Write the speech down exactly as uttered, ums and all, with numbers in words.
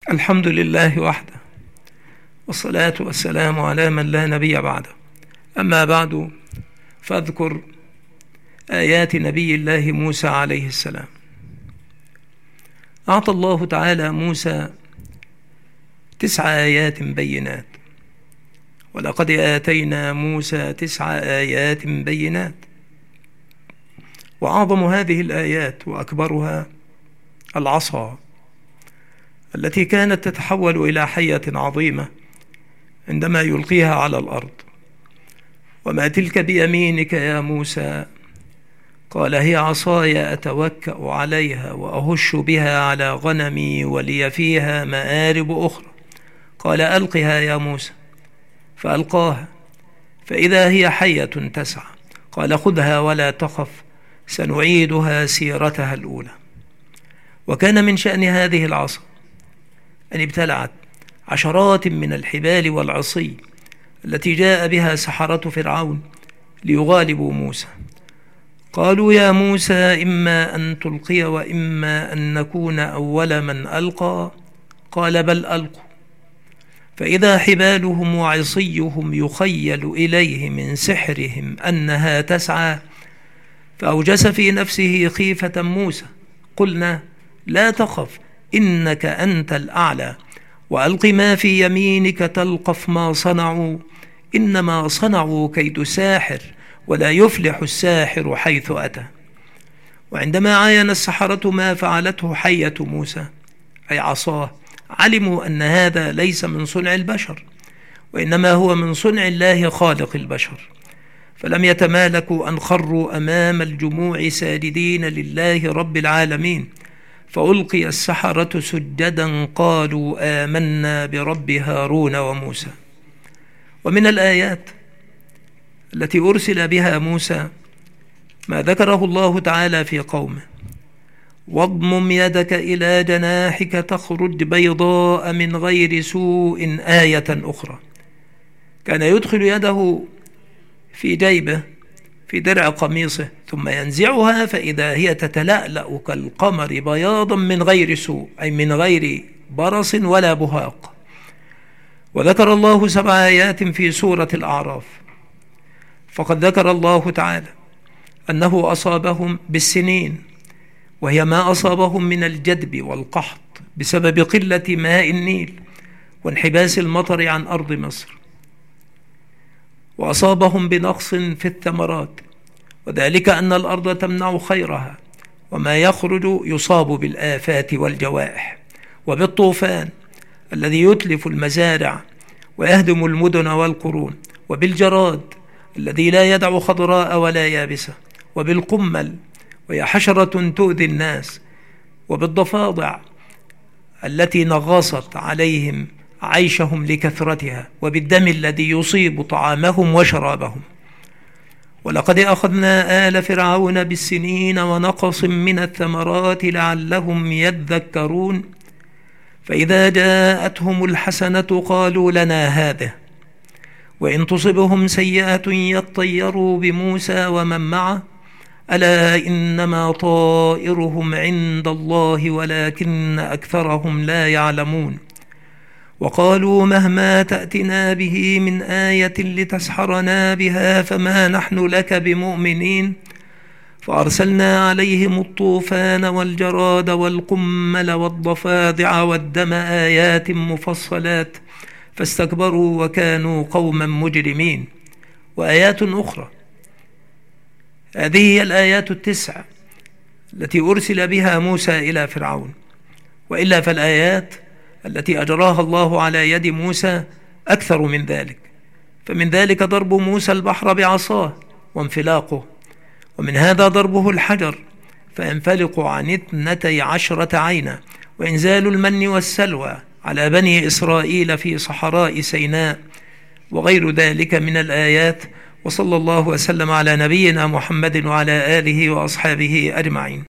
الحمد لله وحده، والصلاة والسلام على من لا نبي بعده. أما بعد، فاذكر آيات نبي الله موسى عليه السلام. أعطى الله تعالى موسى تسع آيات بينات، ولقد آتينا موسى تسع آيات بينات. وأعظم هذه الآيات وأكبرها العصا التي كانت تتحول إلى حية عظيمة عندما يلقيها على الأرض. وما تلك بيمينك يا موسى؟ قال: هي عصاي أتوكأ عليها وأهش بها على غنمي ولي فيها مآرب أخرى. قال: ألقها يا موسى، فألقاها فإذا هي حية تسعى. قال: خذها ولا تخف، سنعيدها سيرتها الأولى. وكان من شأن هذه العصا أن ابتلعت عشرات من الحبال والعصي التي جاء بها سحرة فرعون ليغالبوا موسى. قالوا: يا موسى، إما أن تلقي وإما أن نكون أول من ألقى. قال: بل ألقوا. فإذا حبالهم وعصيهم يخيل إليه من سحرهم أنها تسعى، فأوجس في نفسه خيفة موسى. قلنا: لا تخف، إنك أنت الأعلى، وألق ما في يمينك تلقف ما صنعوا، إنما صنعوا كيد ساحر، ولا يفلح الساحر حيث أتى. وعندما عاين السحرة ما فعلته حية موسى أي عصاه، علموا أن هذا ليس من صنع البشر، وإنما هو من صنع الله خالق البشر. فلم يتمالكوا أن خروا أمام الجموع ساجدين لله رب العالمين، فألقي السحرة سجدا قالوا: آمنا برب هارون وموسى. ومن الآيات التي أرسل بها موسى ما ذكره الله تعالى في قومه: واضمم يدك إلى جناحك تخرج بيضاء من غير سوء. آية أخرى كان يدخل يده في جيبه في درع قميصه ثم ينزعها فإذا هي تتلألأ كالقمر بياضا من غير سوء، أي من غير برص ولا بهاق. وذكر الله سبع آيات في سورة الأعراف، فقد ذكر الله تعالى أنه أصابهم بالسنين، وهي ما أصابهم من الجدب والقحط بسبب قلة ماء النيل وانحباس المطر عن أرض مصر. وأصابهم بنقص في الثمرات، وذلك أن الأرض تمنع خيرها، وما يخرج يصاب بالآفات والجوائح، وبالطوفان الذي يتلف المزارع ويهدم المدن والقرون، وبالجراد الذي لا يدع خضراء ولا يابسة، وبالقمل وهي حشرة تؤذي الناس، وبالضفادع التي نغصت عليهم عيشهم لكثرتها، وبالدم الذي يصيب طعامهم وشرابهم. ولقد أخذنا آل فرعون بالسنين ونقص من الثمرات لعلهم يذكرون. فإذا جاءتهم الحسنة قالوا لنا هذه، وإن تصبهم سيئة يطيروا بموسى ومن معه، ألا إنما طائرهم عند الله ولكن أكثرهم لا يعلمون. وقالوا: مهما تأتنا به من آية لتسحرنا بها فما نحن لك بمؤمنين. فأرسلنا عليهم الطوفان والجراد والقمل والضفادع والدم آيات مفصلات فاستكبروا وكانوا قوما مجرمين. وآيات أخرى، هذه هي الآيات التسع التي أرسل بها موسى إلى فرعون. وإلا فالآيات التي أجراها الله على يد موسى أكثر من ذلك. فمن ذلك ضرب موسى البحر بعصاه وانفلاقه، ومن هذا ضربه الحجر فينفلق عن اثنتي عشرة عينا، وإنزال المن والسلوى على بني إسرائيل في صحراء سيناء، وغير ذلك من الآيات. وصلى الله وسلم على نبينا محمد وعلى آله وأصحابه أجمعين.